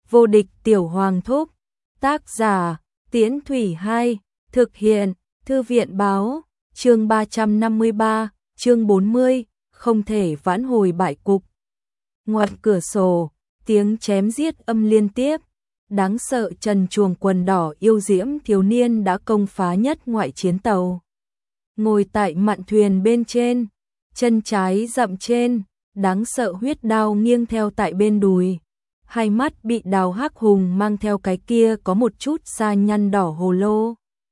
Vô địch tiểu hoàng thúc. Tác giả, Tiễn Thủy 2, thực hiện, Thư viện báo, chương 353, chương 40, không thể vãn hồi bại cục. Ngoài cửa sổ, tiếng chém giết âm liên tiếp, đáng sợ trần truồng quần đỏ yêu diễm thiếu niên đã công phá nhất ngoại chiến tàu. Ngồi tại mạn thuyền bên trên, chân trái dậm trên, đáng sợ huyết đao nghiêng theo tại bên đùi. Hai mắt bị đào hắc hùng mang theo cái kia có một chút sa nhăn đỏ hồ lô.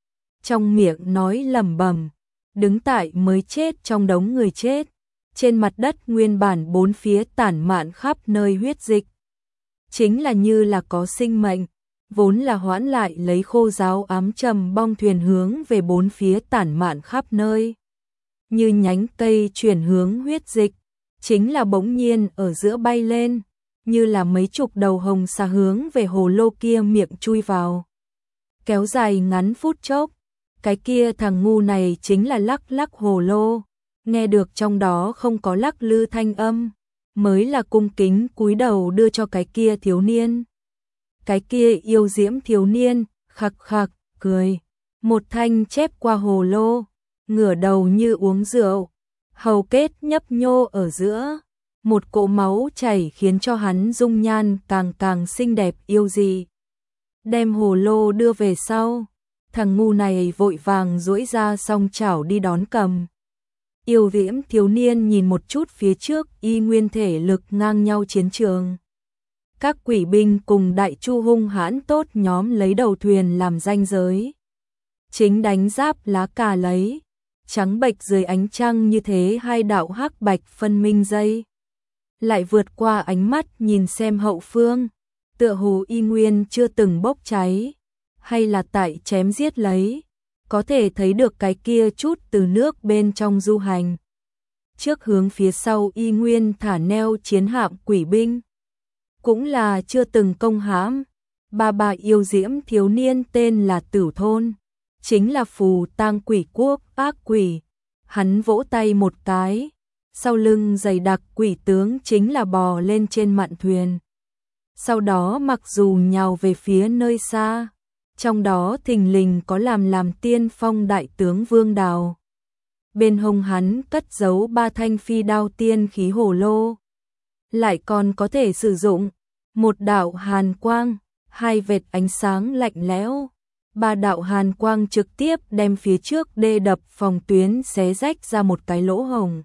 Trong miệng nói lẩm bẩm, đứng tại mới chết trong đống người chết. Trên mặt đất nguyên bản bốn phía tản mạn khắp nơi huyết dịch. Chính là như là có sinh mệnh, vốn là hoãn lại lấy khô giáo ám trầm bong thuyền hướng về bốn phía tản mạn khắp nơi. Như nhánh cây chuyển hướng huyết dịch, chính là bỗng nhiên ở giữa bay lên, như là mấy chục đầu hồng xà hướng về hồ lô kia miệng chui vào. Kéo dài ngắn phút chốc, cái kia thằng ngu này chính là lắc lắc hồ lô, nghe được trong đó không có lắc lư thanh âm, mới là cung kính cúi đầu đưa cho cái kia thiếu niên. Cái kia yêu diễm thiếu niên, khặc khặc, cười, một thanh chép qua hồ lô, ngửa đầu như uống rượu, hầu kết nhấp nhô ở giữa. Một cỗ máu chảy khiến cho hắn dung nhan càng càng xinh đẹp yêu dị. Đem hồ lô đưa về sau, thằng ngu này vội vàng duỗi ra song chảo đi đón cầm. Yêu diễm thiếu niên nhìn một chút phía trước y nguyên thể lực ngang nhau chiến trường. Các quỷ binh cùng đại chu hung hãn tốt nhóm lấy đầu thuyền làm ranh giới. Chính đánh giáp lá cà lấy, trắng bệch dưới ánh trăng như thế hai đạo hắc bạch phân minh dây. Lại vượt qua ánh mắt nhìn xem hậu phương, tựa hồ y nguyên chưa từng bốc cháy, hay là tại chém giết lấy, có thể thấy được cái kia chút từ nước bên trong du hành. Trước hướng phía sau y nguyên thả neo chiến hạm quỷ binh, cũng là chưa từng công hãm. Bà yêu diễm thiếu niên tên là Tử Thôn, chính là phù tang quỷ quốc ác quỷ. Hắn vỗ tay một cái, sau lưng dày đặc quỷ tướng chính là bò lên trên mạn thuyền. Sau đó mặc dù nhào về phía nơi xa, trong đó thình lình có làm tiên phong đại tướng Vương Đào. Bên hông hắn cất giấu 3 thanh phi đao tiên khí hồ lô. Lại còn có thể sử dụng một đạo hàn quang, 2 vệt ánh sáng lạnh lẽo. 3 đạo hàn quang trực tiếp đem phía trước đê đập phòng tuyến xé rách ra một cái lỗ hổng.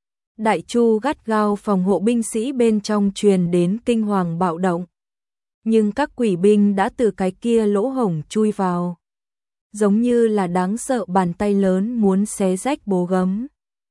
Đại chu gắt gao phòng hộ binh sĩ bên trong truyền đến kinh hoàng bạo động. Nhưng các quỷ binh đã từ cái kia lỗ hổng chui vào. Giống như là đáng sợ bàn tay lớn muốn xé rách bố gấm.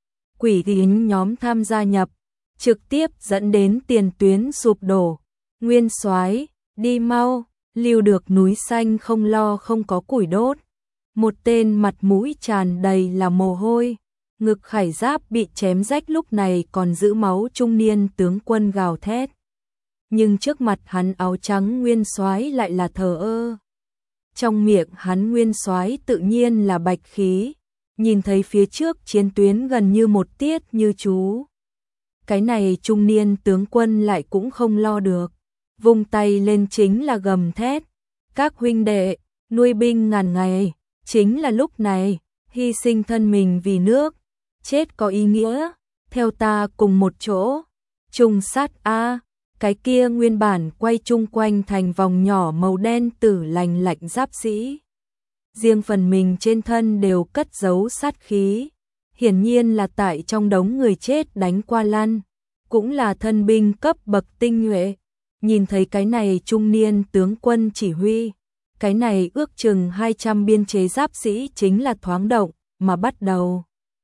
Quỷ tín nhóm tham gia nhập, trực tiếp dẫn đến tiền tuyến sụp đổ. Nguyên soái, đi mau, lưu được núi xanh không lo không có củi đốt. Một tên mặt mũi tràn đầy là mồ hôi, ngực khải giáp bị chém rách lúc này còn giữ máu trung niên tướng quân gào thét. Nhưng trước mặt hắn áo trắng nguyên soái lại là thờ ơ. Trong miệng hắn nguyên soái tự nhiên là bạch khí, nhìn thấy phía trước chiến tuyến gần như một tiết như chú. Cái này trung niên tướng quân lại cũng không lo được, vung tay lên chính là gầm thét. Các huynh đệ, nuôi binh ngàn ngày, chính là lúc này, hy sinh thân mình vì nước, chết có ý nghĩa, theo ta cùng một chỗ, trùng sát a. Cái kia nguyên bản quay chung quanh thành vòng nhỏ màu đen tử lành lạnh giáp sĩ. Riêng phần mình trên thân đều cất giấu sát khí. Hiển nhiên là tại trong đống người chết đánh qua lăn. Cũng là thân binh cấp bậc tinh nhuệ. Nhìn thấy cái này trung niên tướng quân chỉ huy. Cái này ước chừng 200 biên chế giáp sĩ chính là thoáng động mà bắt đầu.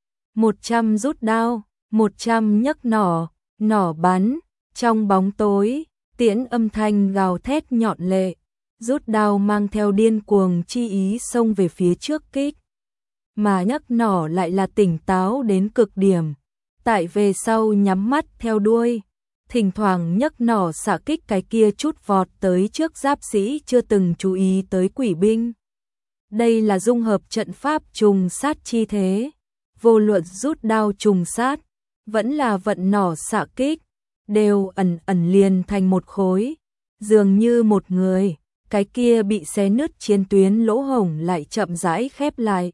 100 rút đao, 100 nhấc nỏ, nỏ bắn. Trong bóng tối, tiễn âm thanh gào thét nhọn lệ, rút đao mang theo điên cuồng chi ý xông về phía trước kích. Mà nhấc nỏ lại là tỉnh táo đến cực điểm, tại về sau nhắm mắt theo đuôi, thỉnh thoảng nhấc nỏ xạ kích cái kia chút vọt tới trước giáp sĩ chưa từng chú ý tới quỷ binh. Đây là dung hợp trận pháp trùng sát chi thế, vô luận rút đao trùng sát, vẫn là vận nỏ xạ kích. Đều ẩn ẩn liền thành một khối, dường như một người, cái kia bị xé nứt chiến tuyến lỗ hổng lại chậm rãi khép lại.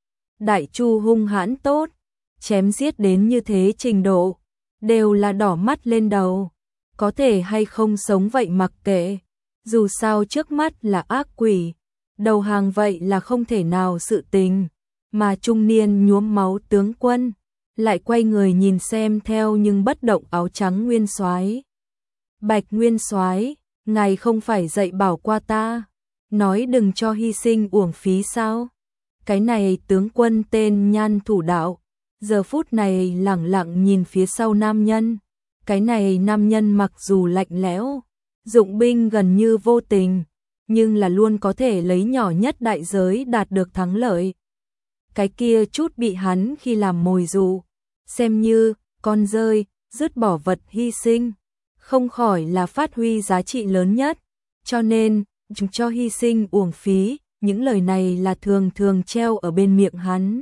Đại Chu hung hãn tốt, chém giết đến như thế trình độ, đều là đỏ mắt lên đầu, có thể hay không sống vậy mặc kệ, dù sao trước mắt là ác quỷ, đầu hàng vậy là không thể nào sự tình, mà trung niên nhuốm máu tướng quân lại quay người nhìn xem theo nhưng bất động áo trắng nguyên soái. Bạch nguyên soái, ngài không phải dạy bảo qua ta, nói đừng cho hy sinh uổng phí sao? Cái này tướng quân tên Nhan Thủ Đạo, giờ phút này lẳng lặng nhìn phía sau nam nhân. Cái này nam nhân mặc dù lạnh lẽo, dụng binh gần như vô tình, nhưng là luôn có thể lấy nhỏ nhất đại giới đạt được thắng lợi. Cái kia chút bị hắn khi làm mồi dụ, xem như con rơi, dứt bỏ vật hy sinh, không khỏi là phát huy giá trị lớn nhất, cho nên chúng cho hy sinh uổng phí, những lời này là thường thường treo ở bên miệng hắn.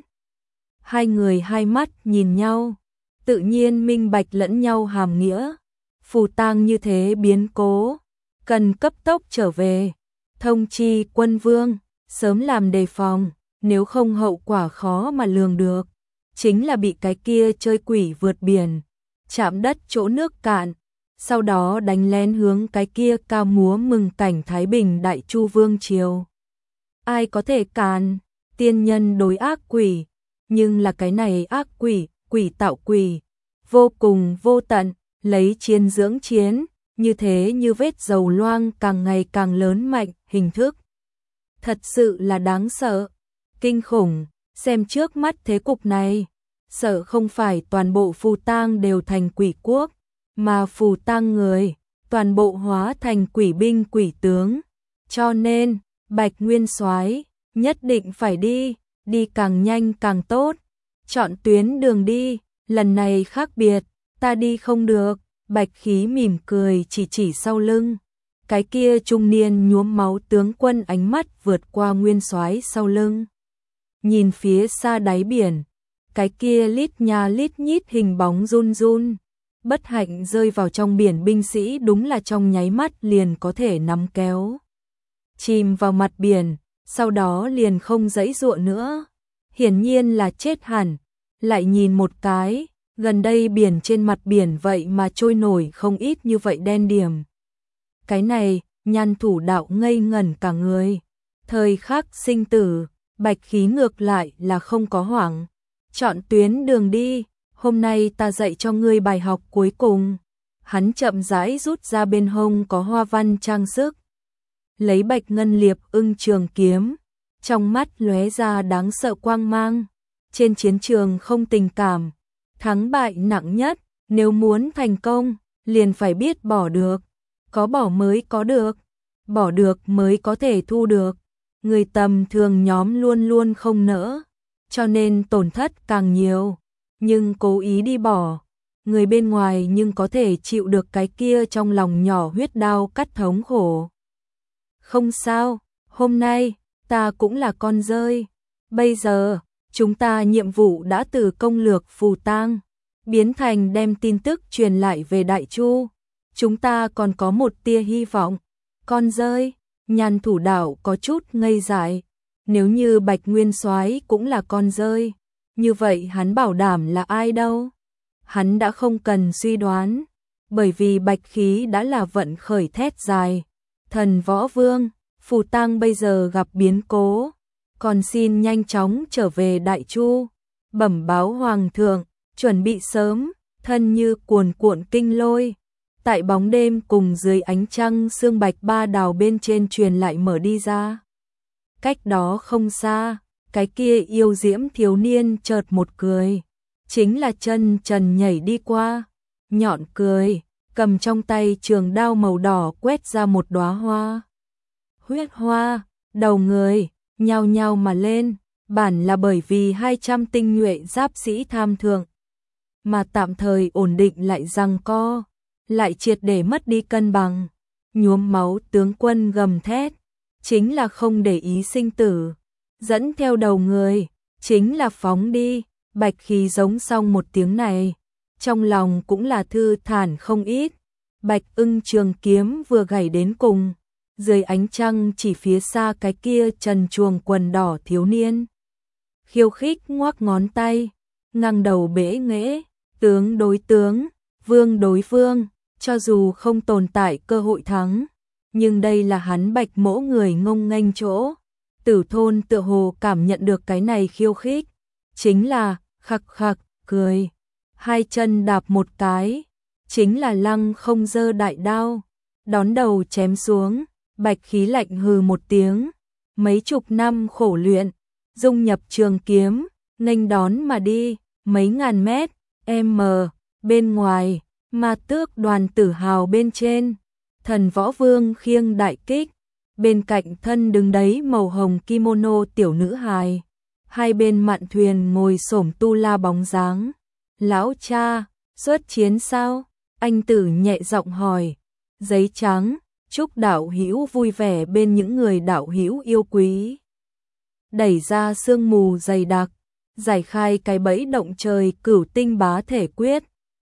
Hai người hai mắt nhìn nhau, tự nhiên minh bạch lẫn nhau hàm nghĩa. Phù Tang như thế biến cố, cần cấp tốc trở về, thông chi quân vương, sớm làm đề phòng, nếu không hậu quả khó mà lường được. Chính là bị cái kia chơi quỷ vượt biển, chạm đất chỗ nước cạn, sau đó đánh lén hướng cái kia cao múa mừng cảnh Thái Bình Đại Chu Vương Triều. Ai có thể càn, tiên nhân đối ác quỷ, nhưng là cái này ác quỷ, quỷ tạo quỷ, vô cùng vô tận, lấy chiến dưỡng chiến, như thế như vết dầu loang càng ngày càng lớn mạnh, hình thức. Thật sự là đáng sợ, kinh khủng, xem trước mắt thế cục này, sợ không phải toàn bộ Phù Tang đều thành quỷ quốc, mà Phù Tang người, toàn bộ hóa thành quỷ binh quỷ tướng, cho nên, Bạch Nguyên soái nhất định phải đi càng nhanh càng tốt, chọn tuyến đường đi, lần này khác biệt, ta đi không được. Bạch Khí mỉm cười chỉ sau lưng, cái kia trung niên nhuốm máu tướng quân ánh mắt vượt qua nguyên soái sau lưng, nhìn phía xa đáy biển, cái kia lít nha lít nhít hình bóng run run, bất hạnh rơi vào trong biển binh sĩ đúng là trong nháy mắt liền có thể nắm kéo, chìm vào mặt biển, sau đó liền không giãy giụa nữa, hiển nhiên là chết hẳn. Lại nhìn một cái, gần đây biển trên mặt biển vậy mà trôi nổi không ít như vậy đen điểm. Cái này, Nhan Thủ Đạo ngây ngẩn cả người. Thời khắc sinh tử, Bạch Khí ngược lại là không có hoảng. Chọn tuyến đường đi, hôm nay ta dạy cho ngươi bài học cuối cùng. Hắn chậm rãi rút ra bên hông có hoa văn trang sức. Lấy bạch ngân liệp ưng trường kiếm, trong mắt lóe ra đáng sợ quang mang. Trên chiến trường không tình cảm, thắng bại nặng nhất, nếu muốn thành công, liền phải biết bỏ được, có bỏ mới có được, bỏ được mới có thể thu được. Người tầm thường nhóm luôn luôn không nỡ, cho nên tổn thất càng nhiều, nhưng cố ý đi bỏ, người bên ngoài nhưng có thể chịu được cái kia trong lòng nhỏ huyết đau cắt thống khổ. Không sao, hôm nay, ta cũng là con rơi, bây giờ, chúng ta nhiệm vụ đã từ công lược Phù Tang, biến thành đem tin tức truyền lại về Đại Chu. Chúng ta còn có một tia hy vọng. Con rơi, Nhan Thủ Đạo có chút ngây dại. Nếu như Bạch Nguyên soái cũng là con rơi, như vậy hắn bảo đảm là ai đâu? Hắn đã không cần suy đoán, bởi vì Bạch Khí đã là vận khởi thét dài. Thần Võ Vương, Phù Tang bây giờ gặp biến cố, còn xin nhanh chóng trở về Đại Chu, bẩm báo Hoàng thượng, chuẩn bị sớm, thân như cuồn cuộn kinh lôi. Tại bóng đêm cùng dưới ánh trăng sương bạch ba đào bên trên truyền lại mở đi ra. Cách đó không xa, cái kia yêu diễm thiếu niên chợt một cười, chính là chân trần nhảy đi qua, nhọn cười, cầm trong tay trường đao màu đỏ quét ra một đóa hoa. Huyết hoa, đầu người, nhao nhao mà lên, bản là bởi vì 200 tinh nhuệ giáp sĩ tham thượng, mà tạm thời ổn định lại giằng co, lại triệt để mất đi cân bằng. Nhuốm máu tướng quân gầm thét, chính là không để ý sinh tử, dẫn theo đầu người, chính là phóng đi. Bạch Khí giống xong một tiếng này, trong lòng cũng là thư thản không ít, Bạch Ưng trường kiếm vừa gảy đến cùng, dưới ánh trăng chỉ phía xa cái kia trần truồng quần đỏ thiếu niên. Khiêu khích ngoắc ngón tay, ngang đầu bẽ nghễ, tướng đối tướng, vương đối vương, cho dù không tồn tại cơ hội thắng, nhưng đây là hắn Bạch Mỗ người ngông nghênh chỗ. Tử Thôn tựa hồ cảm nhận được cái này khiêu khích, chính là khặc khặc cười, hai chân đạp một cái, chính là lăng không giơ đại đao, đón đầu chém xuống. Bạch Khí lạnh hừ một tiếng, mấy chục năm khổ luyện, dung nhập trường kiếm, nghênh đón mà đi, mấy ngàn mét, bên ngoài, Ma Tước Đoàn Tử Hào bên trên, Thần Võ Vương khiêng đại kích, bên cạnh thân đứng đấy màu hồng kimono tiểu nữ hài, hai bên mạn thuyền ngồi xổm tu la bóng dáng. Lão cha, xuất chiến sao? Anh Tử nhẹ giọng hỏi. Giấy trắng, chúc đạo hữu vui vẻ bên những người đạo hữu yêu quý. Đẩy ra sương mù dày đặc, giải khai cái bẫy động trời cửu tinh bá thể quyết,